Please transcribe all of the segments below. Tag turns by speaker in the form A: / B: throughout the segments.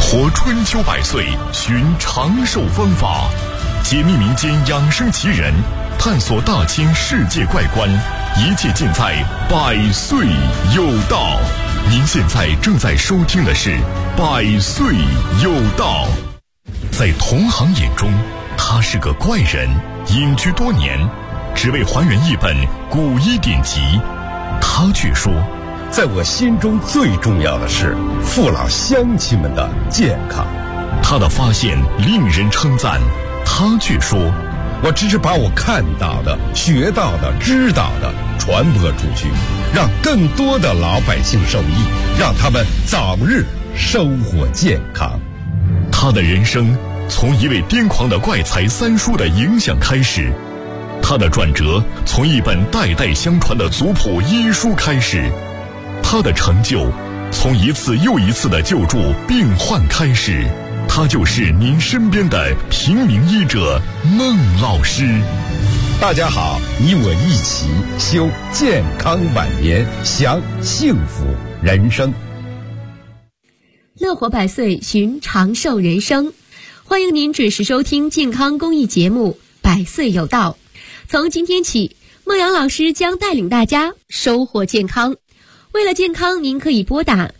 A: 活春秋百岁，寻长寿方法，解密民间养生奇人，探索大千世界怪观，一切尽在百岁有道。您现在正在收听的是百岁有道。在同行眼中，他是个怪人，隐居多年，只为还原一本古医典籍。他却说，
B: 在我心中最重要的是父老乡亲们的健康。
A: 他的发现令人称赞，他却说，
B: 我只是把我看到的、学到的、知道的传播出去，让更多的老百姓受益，让他们早日收获健康。
A: 他的人生从一位癫狂的怪才三叔的影响开始，他的转折从一本代代相传的族谱医书开始，他的成就从一次又一次的救助病患开始。他就是您身边的平民医者孟老师。
B: 大家好，你我一起修健康晚年，享幸福人生。
C: 乐活百岁，寻长寿人生。欢迎您准时收听健康公益节目百岁有道。从今天起，孟阳老师将带领大家收获健康。为了健康，您可以拨打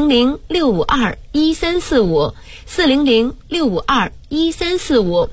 C: 400-652-1345 400-652-1345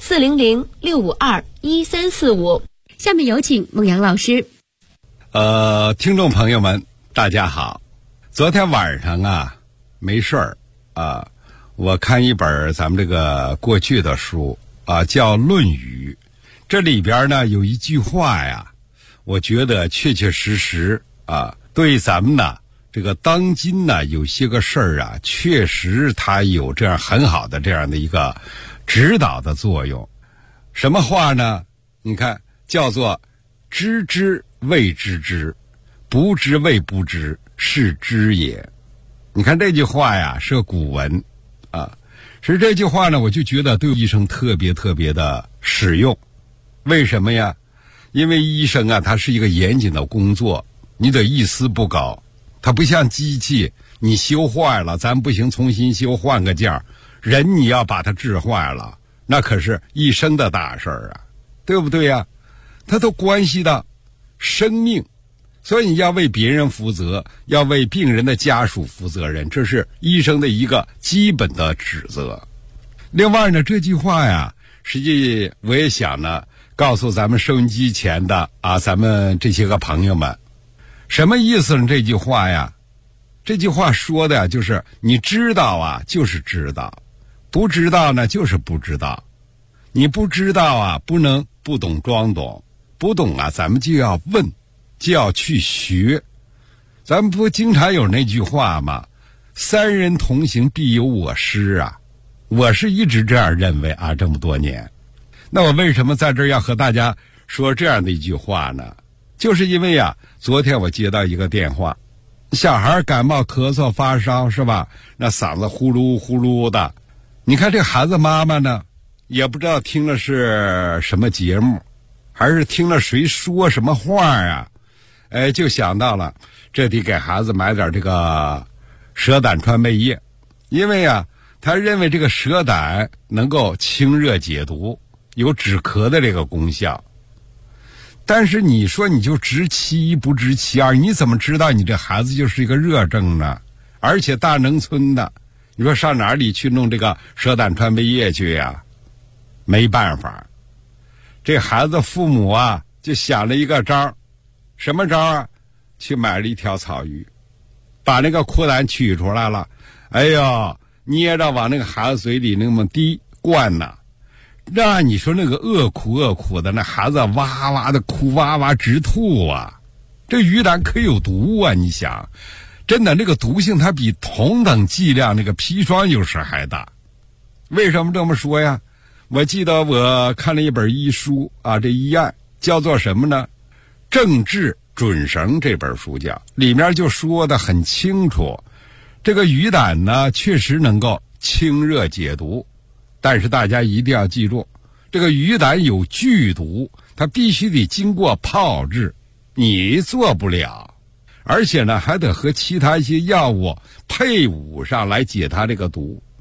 C: 400-652-1345。下面有请孟阳老师。
B: 听众朋友们，大家好。昨天晚上啊，没事儿啊，我看一本咱们这个过去的书啊，叫《论语》。这里边呢有一句话呀，我觉得确确实实啊，对咱们呢这个当今呢有些个事儿啊，确实它有这样很好的这样的一个指导的作用。什么话呢？你看，叫做知之谓知之，不知谓不知，是知也。你看这句话呀，是个古文啊，是这句话呢，我就觉得对医生特别特别的实用。为什么呀？因为医生啊，他是一个严谨的工作，你得一丝不苟。它不像机器，你修坏了咱不行，重新修换个件儿。人你要把它治坏了，那可是一生的大事儿啊，对不对呀？它都关系到生命，所以你要为别人负责，要为病人的家属负责任，这是医生的一个基本的职责。另外呢，这句话呀，实际我也想呢告诉咱们收音机前的啊，咱们这些个朋友们，什么意思呢？这句话呀，这句话说的呀，就是你知道啊，就是知道；不知道呢，就是不知道。你不知道啊，不能不懂装懂；不懂啊，咱们就要问，就要去学。咱们不经常有那句话吗？三人同行必有我师啊！我是一直这样认为啊，这么多年。那我为什么在这儿要和大家说这样的一句话呢？就是因为啊，昨天我接到一个电话，小孩感冒咳嗽发烧是吧，那嗓子呼噜呼噜的。你看这孩子妈妈呢，也不知道听了是什么节目，还是听了谁说什么话啊，就想到了这得给孩子买点这个蛇胆川贝叶，因为啊他认为这个蛇胆能够清热解毒，有止咳的这个功效。但是你说你就知其一不知其二，你怎么知道你这孩子就是一个热症呢？而且大农村的，你说上哪里去弄这个蛇胆川贝叶去呀？没办法，这孩子父母啊就想了一个招。什么招啊？去买了一条草鱼，把那个苦胆取出来了，哎呦，捏着往那个孩子嘴里那么滴灌呐，那你说那个恶苦的，那孩子哇哇的哭，哇哇直吐啊。这鱼胆可有毒啊，你想，真的那个毒性它比同等剂量那个砒霜有时还大。为什么这么说呀？我记得我看了一本医书啊，这医案叫做什么呢？正治准绳这本书叫，里面就说的很清楚，这个鱼胆呢确实能够清热解毒，但是大家一定要记住，这个鱼胆有剧毒，它必须得经过炮制，你做不了，而且呢还得和其他一些药物配伍上来解它这个毒。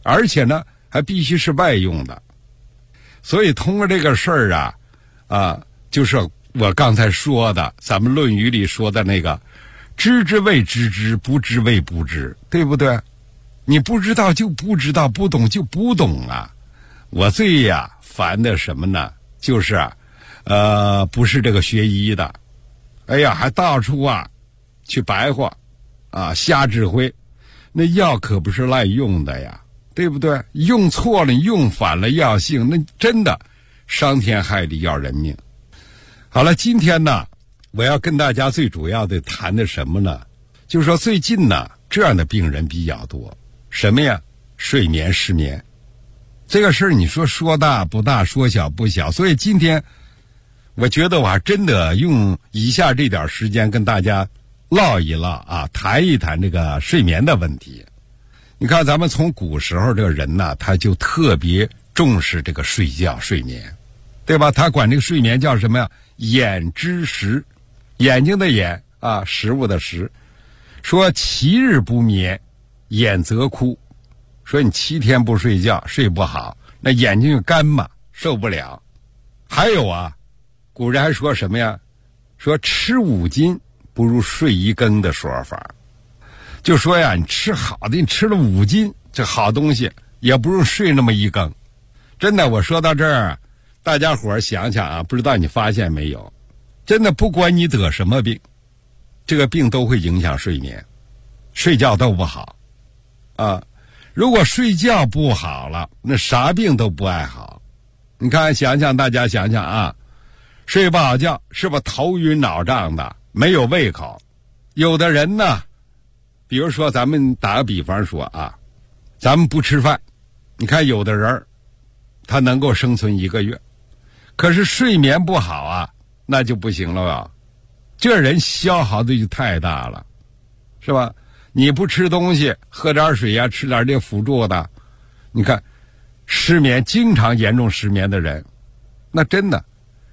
B: 而且呢还必须是外用的。所以通过这个事儿就是我刚才说的，咱们《论语》里说的那个知之谓知之，不知谓不知，对不对？你不知道就不知道，不懂就不懂啊。我最烦的什么呢？就是不是这个学医的，还到处去白话瞎指挥，那药可不是滥用的呀，对不对？用错了，用反了药性，那真的伤天害理，要人命。好了，今天呢，我要跟大家最主要的谈的什么呢？就是说最近呢，这样的病人比较多，什么呀？睡眠失眠。这个事儿你说大不大，说小不小，所以今天我觉得我还真的用以下这点时间跟大家唠一唠谈一谈这个睡眠的问题。你看咱们从古时候这个人呢，他就特别重视这个睡觉睡眠，对吧？他管这个睡眠叫什么呀？眼之食，眼睛的眼食物的食。说7日不眠，眼则枯。说你7天不睡觉，睡不好，那眼睛就干嘛，受不了。还有古人还说什么呀？说吃5斤不如睡1羹的说法。就说你吃好的，你吃了5斤这好东西，也不如睡那么1羹。真的，我说到这儿，大家伙儿想想不知道你发现没有，真的不管你得什么病，这个病都会影响睡眠，睡觉都不好如果睡觉不好了，那啥病都不爱好。你看大家想想睡不好觉，是不是头晕脑胀的，没有胃口？有的人呢，比如说咱们打个比方说咱们不吃饭，你看有的人他能够生存1个月，可是睡眠不好那就不行了吧？这人消耗的就太大了，是吧？你不吃东西，喝点水吃点这辅助的，你看失眠，经常严重失眠的人，那真的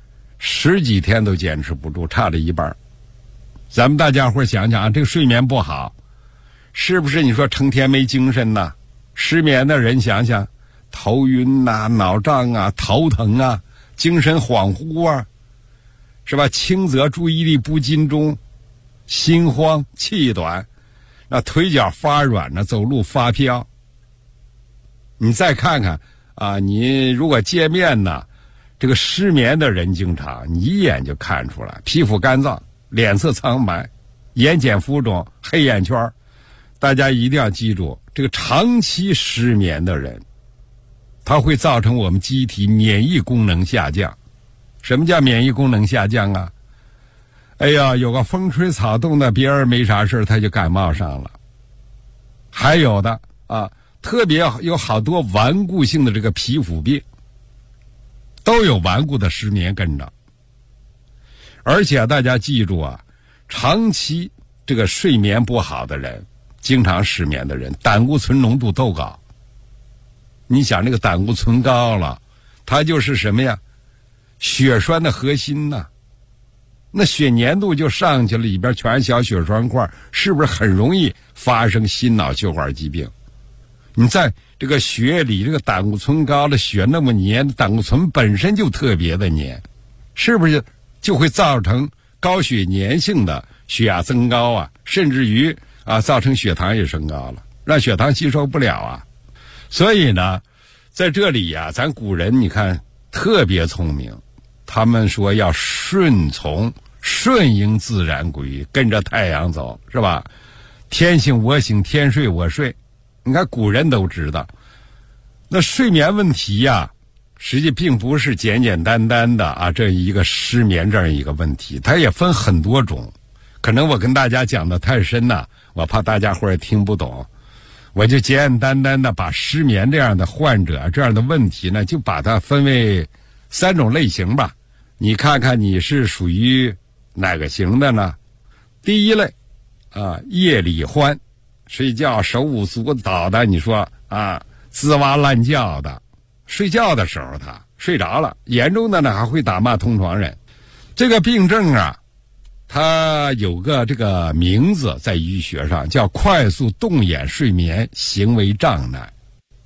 B: 10几天都坚持不住，差了一半。咱们大家伙想想这个睡眠不好，是不是你说成天没精神呢？失眠的人想想，头晕脑胀头疼精神恍惚是吧？轻则注意力不集中，心慌气短，那腿脚发软走路发飘。你再看看你如果见面呢，这个失眠的人经常你一眼就看出来，皮肤干燥，脸色苍白，眼睑浮肿，黑眼圈。大家一定要记住，这个长期失眠的人，它会造成我们机体免疫功能下降。什么叫免疫功能下降有个风吹草动的，别人没啥事他就感冒上了。还有的特别有好多顽固性的这个皮肤病，都有顽固的失眠跟着。而且大家记住长期这个睡眠不好的人，经常失眠的人，胆固醇浓度都高。你想这个胆固醇高了，它就是什么呀？血栓的核心那血粘度就上去了，里边全是小血栓块，是不是很容易发生心脑血管疾病？你在这个血里，这个胆固醇高的血那么黏，胆固醇本身就特别的黏，是不是就会造成高血粘性的血压增高甚至于造成血糖也升高了，让血糖吸收不了所以呢，在这里咱古人你看特别聪明，他们说要顺应自然规律，跟着太阳走，是吧？天醒我醒，天睡我睡。你看古人都知道，那睡眠问题实际并不是简简单单的这一个失眠这样一个问题，它也分很多种。可能我跟大家讲的太深我怕大家伙也听不懂，我就简简单单的把失眠这样的患者这样的问题呢，就把它分为3种类型吧。你看看你是属于哪个型的呢？第一类夜里欢，睡觉手舞足蹈的，你说吱哇乱叫的，睡觉的时候他睡着了，严重的呢还会打骂同床人。这个病症它有个这个名字，在医学上叫快速动眼睡眠行为障碍。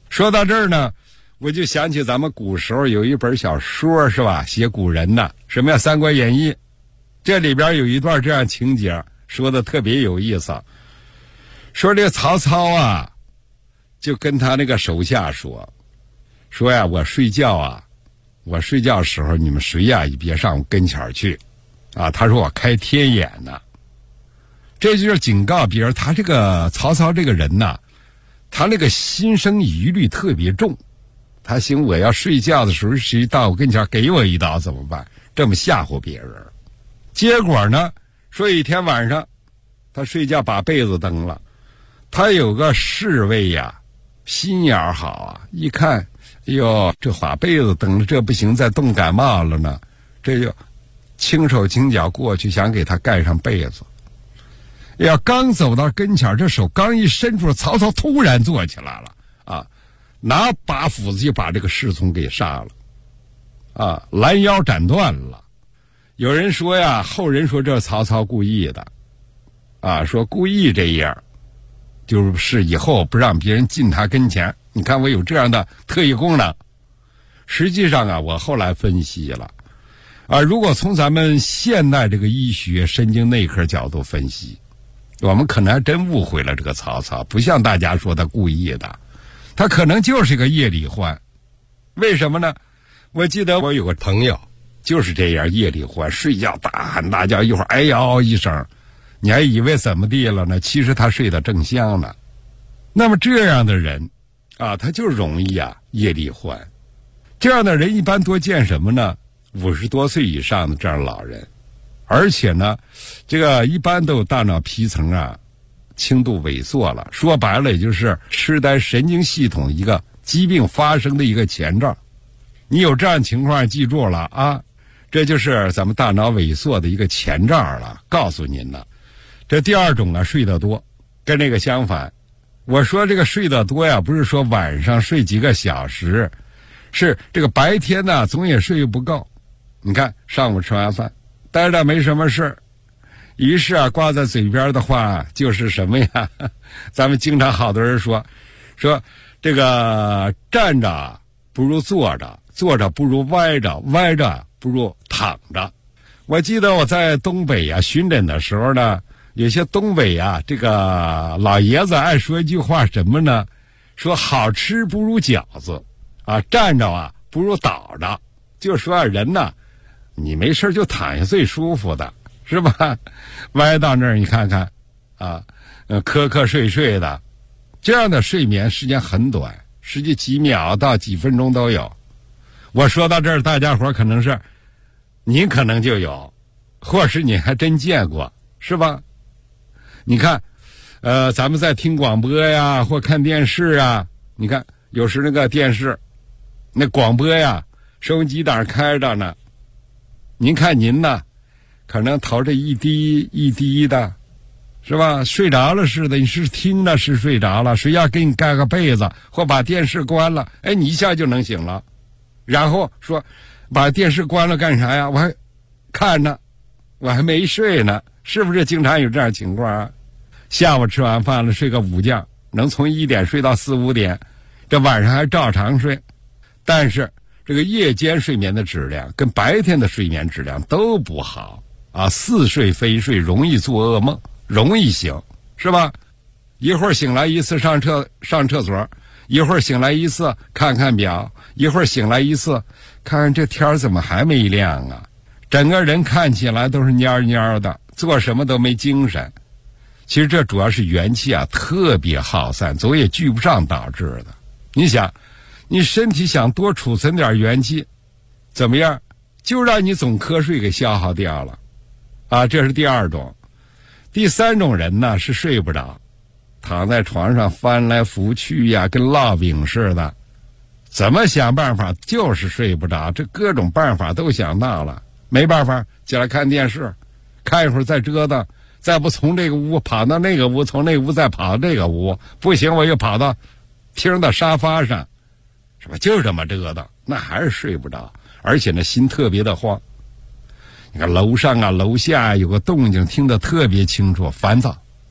B: 说到这儿呢，我就想起咱们古时候有一本小说，是吧？写古人的，什么呀，《三国演义》，这里边有一段这样情节，说的特别有意思。说这曹操啊，就跟他那个手下说呀，我睡觉时候你们谁呀也别上我跟前去，啊，他说我开天眼呢。这就是警告别人，他这个曹操这个人呐，他那个心生疑虑特别重。他想我要睡觉的时候谁到我跟前给我一刀怎么办？这么吓唬别人。结果呢，说一天晚上他睡觉把被子蹬了，他有个侍卫呀，心眼好啊，一看，哎呦，这把被子蹬了，这不行，再冻感冒了呢，这就轻手轻脚过去想给他盖上被子。要刚走到跟前，这手刚一伸出，曹操突然坐起来了啊，拿把斧子就把这个侍从给杀了啊，拦腰斩断了。有人说呀，后人说这是曹操故意的啊，说故意这样，就是以后不让别人进他跟前。你看我有这样的特异功能。实际上啊，我后来分析了啊，如果从咱们现代这个医学神经内科角度分析，我们可能还真误会了这个曹操，不像大家说他故意的，他可能就是个夜里患。为什么呢？我记得我有个朋友就是这样，夜里患，睡觉大喊大叫，一会儿哎呦一声，你还以为怎么地了呢？其实他睡得正香呢。那么这样的人啊，他就容易啊夜里患。这样的人一般多见什么呢？50多岁以上的这样老人，而且呢，这个一般都有大脑皮层啊轻度萎缩了，说白了也就是痴呆神经系统一个疾病发生的一个前兆。你有这样情况，记住了啊，这就是咱们大脑萎缩的一个前兆了，告诉您了。这第二种啊，睡得多，跟这个相反。我说这个睡得多呀，不是说晚上睡几个小时，是这个白天呢总也睡不够。你看上午吃完饭待着没什么事，于是啊挂在嘴边的话就是什么呀？咱们经常好多人说这个站着不如坐着，坐着不如歪着，歪着不如躺着。我记得我在东北啊巡诊的时候呢，有些东北啊这个老爷子爱说一句话，什么呢？说好吃不如饺子啊，站着啊不如倒着。就说啊人呢，你没事就躺下最舒服的，是吧？歪到那儿你看看啊，瞌瞌睡睡的，这样的睡眠时间很短，实际几秒到几分钟都有。我说到这儿，大家伙可能是您可能就有，或是你还真见过，是吧？你看咱们在听广播呀或看电视啊，你看有时那个电视那广播呀收音机档开着呢，您看您呢可能头这一滴一滴的，是吧？睡着了似的，你是听着是睡着了，谁要给你盖个被子或把电视关了，哎，你一下就能醒了。然后说把电视关了干啥呀？我还看着，我还没睡呢，是不是经常有这样情况啊？下午吃完饭了睡个午觉，能从1点睡到4、5点，这晚上还照常睡。但是这个夜间睡眠的质量跟白天的睡眠质量都不好啊，似睡非睡，容易做噩梦，容易醒，是吧？一会儿醒来一次上厕所，一会儿醒来一次看看表，一会儿醒来一次看看这天怎么还没亮啊，整个人看起来都是蔫蔫的，做什么都没精神。其实这主要是元气啊特别耗散，总也聚不上导致的。你想你身体想多储存点元气，怎么样？就让你总瞌睡给消耗掉了啊，这是第二种。第三种人呢是睡不着，躺在床上翻来覆去呀，跟烙饼似的，怎么想办法就是睡不着，这各种办法都想到了，没办法，起来看电视，看一会儿再折腾，再不从这个屋跑到那个屋，从那个屋再跑到这个屋，不行我又跑到厅的沙发上，是吧？就这么折腾，那还是睡不着，而且呢心特别的慌。你看楼上啊楼下有个动静听得特别清楚，烦躁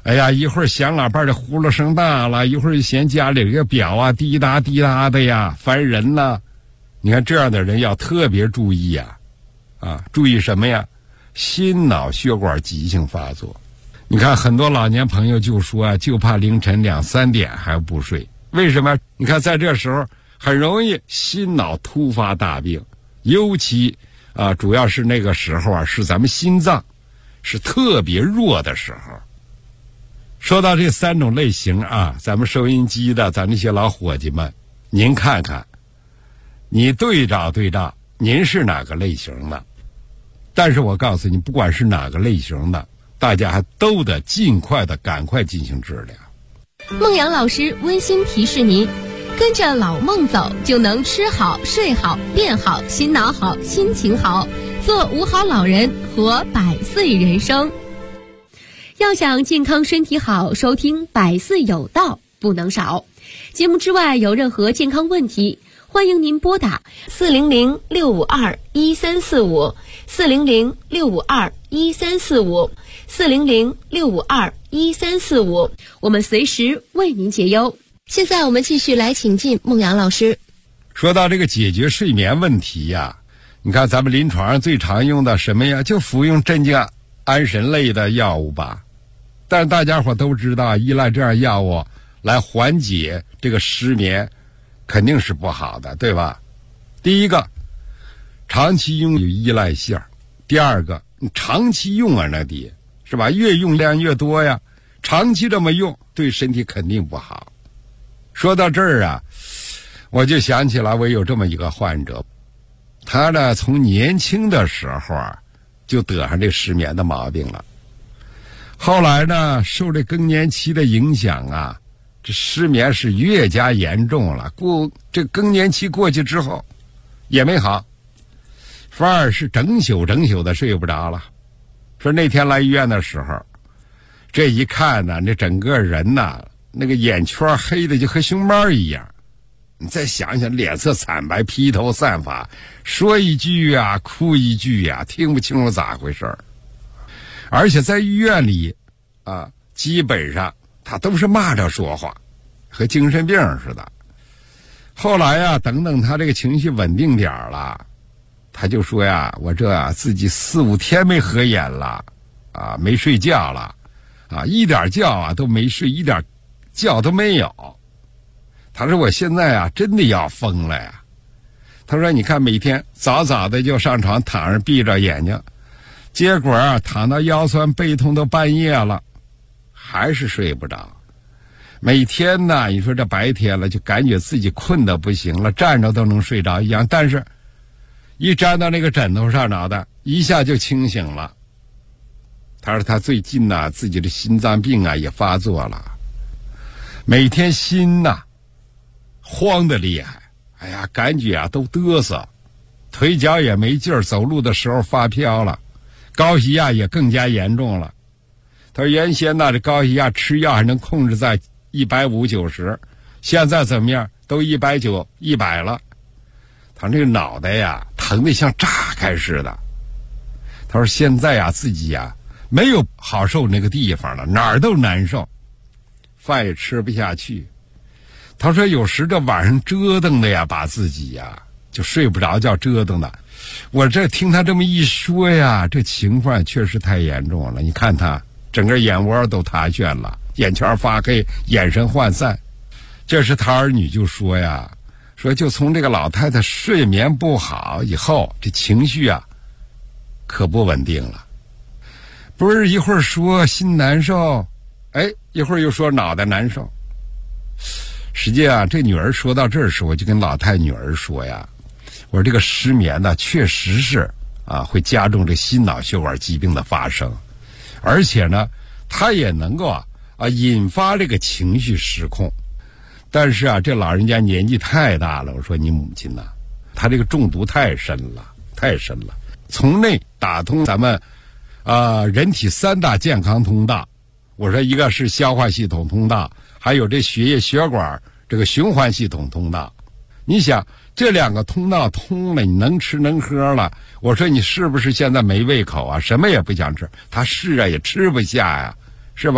B: 哎呀，一会儿响喇叭的呼噜声大了，一会儿嫌家里这个表啊滴答滴答的呀，烦人呐。你看这样的人要特别注意呀，注意什么呀？心脑血管急性发作。你看很多老年朋友就说啊，就怕凌晨2、3点还不睡。为什么？你看在这时候很容易心脑突发大病，尤其主要是那个时候啊，是咱们心脏是特别弱的时候。说到这3种类型啊，咱们收音机的咱那些老伙计们，您看看，你对照对照，您是哪个类型的？但是我告诉你，不管是哪个类型的，大家还都得尽快的赶快进行治疗。
C: 孟阳老师温馨提示您，跟着老孟走，就能吃好、睡好、变好、心脑好、心情好，做5好老人，活100岁人生。要想健康身体好，收听百岁有道不能少。节目之外有任何健康问题，欢迎您拨打400-652-1345 400-652-1345 400-652-1345，我们随时为您解忧。现在我们继续来请进孟阳老师。
B: 说到这个解决睡眠问题呀，你看咱们临床上最常用的什么呀？就服用镇静安神类的药物吧。但是大家伙都知道，依赖这样药物来缓解这个失眠肯定是不好的，对吧？第一个，长期用有依赖性；第二个，你长期用那底是吧？越用量越多呀，长期这么用对身体肯定不好。说到这儿啊，我就想起来我有这么一个患者，他呢从年轻的时候就得上这失眠的毛病了。后来呢，受这更年期的影响啊，这失眠是越加严重了。这更年期过去之后，也没好，反而是整宿的睡不着了。说那天来医院的时候，这一看呢，这整个人呐，那个眼圈黑的就和熊猫一样。你再想想，脸色惨白，披头散发，说一句啊，哭一句啊，听不清楚咋回事儿。而且在医院里基本上他都是骂着说话，和精神病似的。后来啊，等他这个情绪稳定点了，他就说呀，我这自己4、5天没合眼了没睡觉了一点觉都没睡，一点觉都没有。他说我现在真的要疯了呀。他说你看每天早早的就上床躺着闭着眼睛，结果躺到腰酸背痛都半夜了，还是睡不着。每天呢，你说这白天了就感觉自己困得不行了，站着都能睡着一样，但是一粘到那个枕头上脑袋一下就清醒了。他说他最近呢，自己的心脏病也发作了，每天心慌得厉害，哎呀，感觉都嘚瑟，腿脚也没劲儿，走路的时候发飘了，高血压也更加严重了。他说原先这高血压吃药还能控制在150/90，现在怎么样？都190、100了。他说这个脑袋疼得像炸开似的。他说现在自己没有好受那个地方了，哪儿都难受，饭也吃不下去。他说有时这晚上折腾的把自己就睡不着觉，折腾的。我这听他这么一说这情况确实太严重了。你看他整个眼窝都塌陷了，眼圈发黑，眼神涣散。这时他儿女就说说就从这个老太太睡眠不好以后，这情绪可不稳定了。不是一会儿说心难受，一会儿又说脑袋难受。实际这女儿说到这儿时，我就跟老太女儿说我说这个失眠呢，确实是会加重这心脑血管疾病的发生，而且呢，它也能够引发这个情绪失控。但是这老人家年纪太大了，我说你母亲她这个中毒太深了，从内打通咱们人体3大健康通道。我说一个是消化系统通道，还有这血液血管这个循环系统通道。你想这2个通道通了，你能吃能喝了，我说你是不是现在没胃口什么也不想吃？他是也吃不下是吧？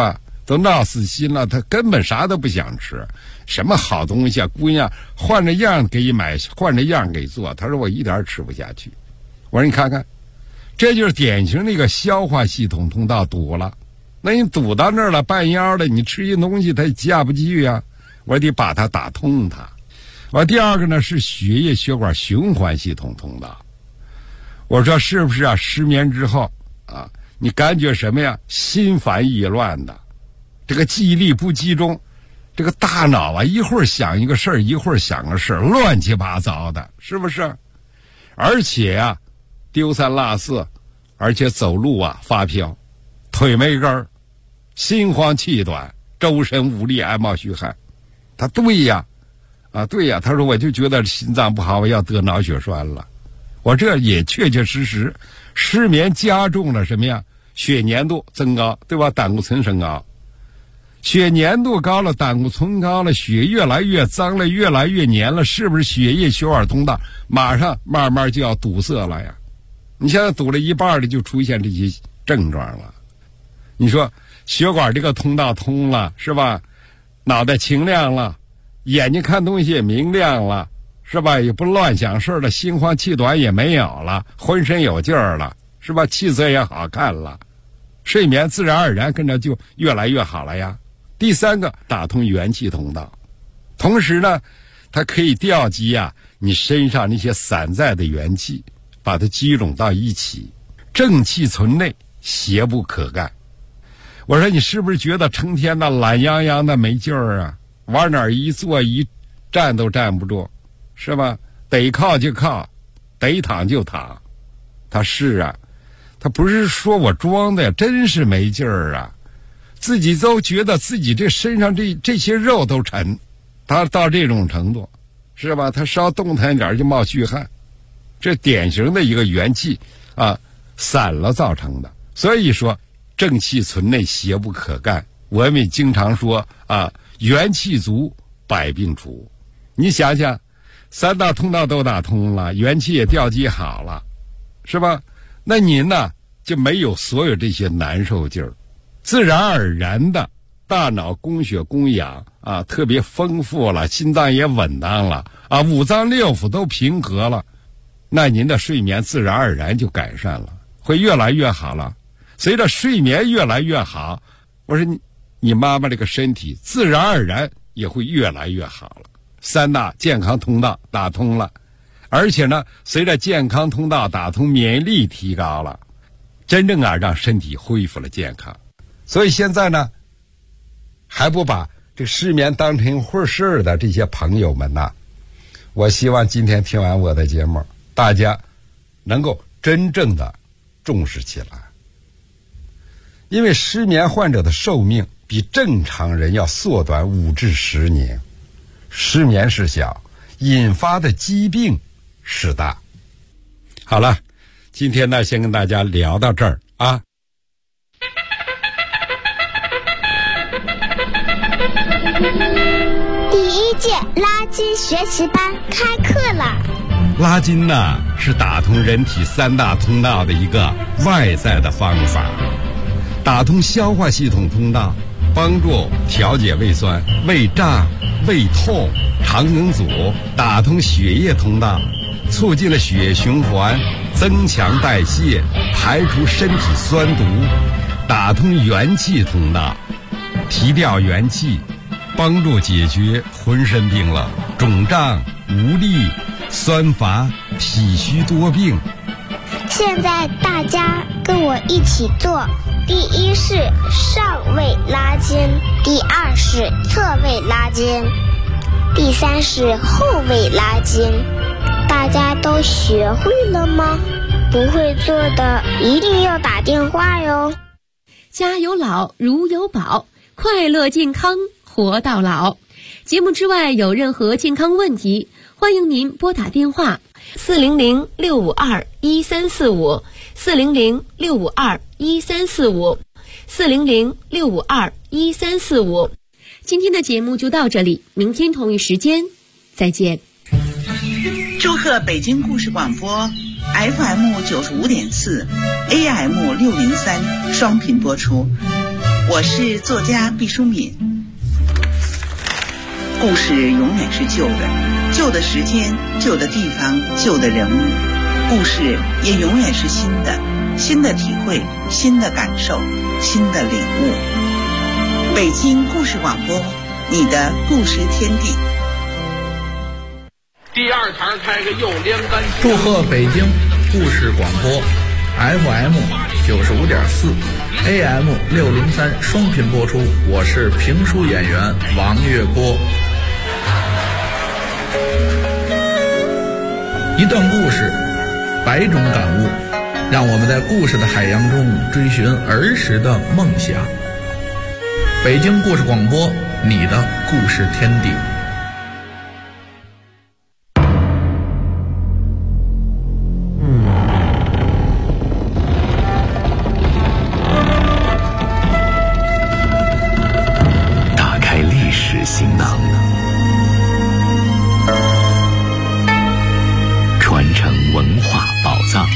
B: 都闹死心了，他根本啥都不想吃，什么好东西啊，姑娘换着样给你买，换着样给做，他说我一点吃不下去。我说你看看，这就是典型的一个消化系统通道堵了，那你堵到那儿了，半腰的，你吃一东西它下不去啊，我得把它打通它。我第二个呢是血液血管循环系统通道。我说是不是啊？失眠之后啊，你感觉什么呀？心烦意乱的，这个记忆力不集中，这个大脑啊一会儿想一个事儿，一会儿想个事儿，乱七八糟的，是不是？而且啊，丢三落四，而且走路啊发飘，腿没根儿，心慌气短，周身无力，爱冒虚汗。他对呀，对呀，他说我就觉得心脏不好，我要得脑血栓了。我这也确确实实失眠加重了什么呀？血粘度增高，对吧？胆固醇升高，血粘度高了，胆固醇高了，血越来越脏了，越来越黏了，是不是血液血管通道马上慢慢就要堵塞了呀？你现在堵了一半的就出现这些症状了。你说血管这个通道通了，是吧？脑袋清亮了，眼睛看东西也明亮了，是吧？也不乱想事了，心慌气短也没有了，浑身有劲儿了，是吧？气色也好看了，睡眠自然而然跟着就越来越好了呀。第三个，打通元气通道，同时呢，它可以调集你身上那些散在的元气，把它集中到一起，正气存内，邪不可干。我说你是不是觉得成天的懒洋洋的没劲儿啊？往哪儿一坐一站都站不住，是吧？得靠就靠，得躺就躺。他是啊，他不是说我装的呀，真是没劲儿啊，自己都觉得自己这身上这些肉都沉，他到这种程度，是吧？他稍动弹一点就冒虚汗，这典型的一个元气散了造成的。所以说正气存内，邪不可干。我们经常说元气足，百病除。你想想，三大通道都打通了，元气也调集好了，是吧？那您呢就没有所有这些难受劲儿，自然而然的大脑供血供氧特别丰富了，心脏也稳当了五脏六腑都平和了，那您的睡眠自然而然就改善了，会越来越好了。随着睡眠越来越好，我说你妈妈这个身体自然而然也会越来越好了。三大健康通道打通了，而且呢，随着健康通道打通，免疫力提高了，真正让身体恢复了健康。所以现在呢，还不把这失眠当成回事的这些朋友们呢，我希望今天听完我的节目，大家能够真正的重视起来。因为失眠患者的寿命比正常人要缩短5至10年，失眠是小，引发的疾病是大。好了，今天呢，先跟大家聊到这儿
D: 第1届拉筋学习班开课了。
B: 拉筋呢，是打通人体三大通道的一个外在的方法，打通消化系统通道，帮助调节胃酸、胃胀、胃痛、肠梗阻，打通血液通道，促进了血液循环，增强代谢，排除身体酸毒，打通元气通道，提调元气，帮助解决浑身冰冷、肿胀、无力、酸乏、体虚多病。
D: 现在大家跟我一起做。第1是上位拉筋，第2是侧位拉筋，第3是后位拉筋。大家都学会了吗？不会做的一定要打电话哟。
C: 家有老如有宝，快乐健康活到老。节目之外有任何健康问题，欢迎您拨打电话400-652-1345 400-652-1345 400-652-1345。今天的节目就到这里，明天同一时间再见。
E: 祝贺北京故事广播 FM 95.4 AM 603双频播出。 我是作家毕淑敏。故事永远是旧的，旧的时间、旧的地方、旧的人物，故事也永远是新的，新的体会、新的感受、新的领悟。北京故事广播，你的故事天地。
F: 第二堂开个又连杆。
G: 祝贺北京故事广播 FM 95.4 AM 603双频播出，我是评书演员王月波。一段故事，百种感悟，让我们在故事的海洋中追寻儿时的梦想。北京故事广播，你的故事天地。
A: 打开历史行囊，传承文化宝藏。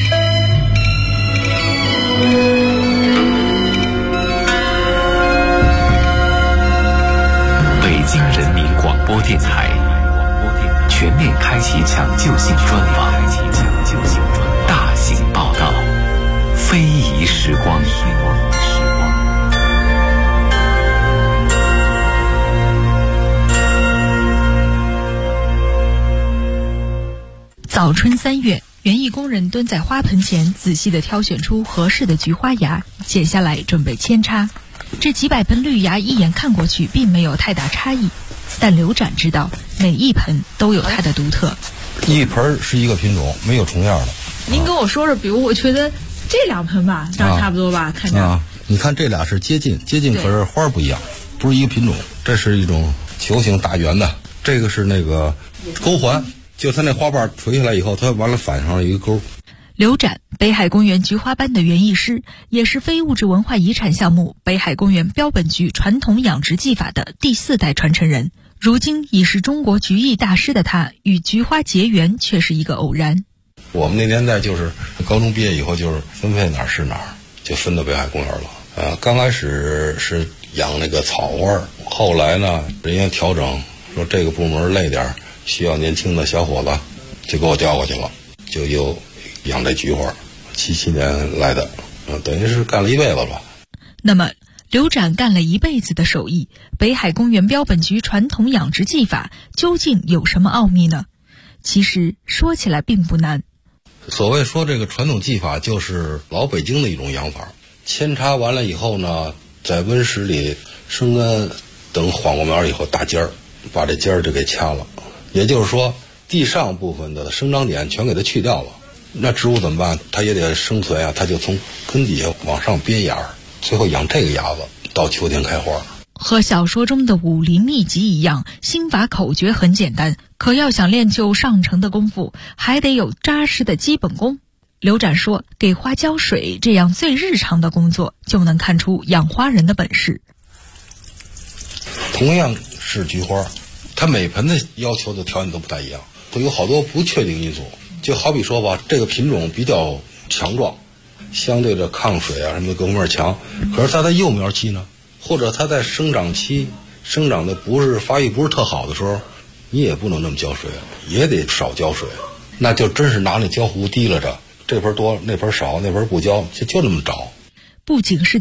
A: 北京人民广播电台全面开启抢救性专访，大型报道，非遗时光。
H: 早春3月，园艺工人蹲在花盆前，仔细地挑选出合适的菊花芽，剪下来准备扦插。这几百盆绿芽一眼看过去并没有太大差异，但刘展知道每一盆都有它的独特。
I: 一盆是一个品种，没有重样的。
J: 您跟我说说，比如我觉得这2盆吧，长差不多吧，看着。
I: 你看这俩是接近，可是花不一样，不是一个品种。这是一种球形大圆的，这个是那个钩环。就它那花瓣垂下来以后，它完了反上了一个钩。
H: 刘展，北海公园菊花班的园艺师，也是非物质文化遗产项目北海公园标本菊传统养殖技法的第4代传承人。如今已是中国菊艺大师的他，与菊花结缘却是一个偶然。
I: 我们那年代就是高中毕业以后，就是分配哪儿是哪儿，就分到北海公园了。刚开始是养那个草花，后来呢，人家调整说这个部门累点，需要年轻的小伙子，就给我调过去了，就又养这菊花。77年来的，等于是干了一辈子了。
H: 那么刘展干了一辈子的手艺，北海公园标本菊传统养殖技法究竟有什么奥秘呢？其实说起来并不难。
I: 所谓说这个传统技法，就是老北京的一种养法。扦插完了以后呢，在温室里生根，等缓过苗以后打尖儿，把这尖儿就给掐了。也就是说，地上部分的生长点全给它去掉了。那植物怎么办？它也得生存啊，它就从根底下往上编芽，最后养这个芽子，到秋天开花。
H: 和小说中的武林秘籍一样，心法口诀很简单，可要想练就上乘的功夫，还得有扎实的基本功。刘展说，给花浇水这样最日常的工作，就能看出养花人的本事。
I: 同样是菊花，它每盆的要求的条件都不太一样，会有好多不确定因素。就好比说吧，这个品种比较强壮，相对的抗水啊什么的各方面强，可是它在幼苗期呢，或者它在生长期生长的发育不是特好的时候，你也不能那么浇水，也得少浇水，那就真是拿那浇壶提拉着，这盆多那盆少，那盆不浇，就那么找。
H: 不仅是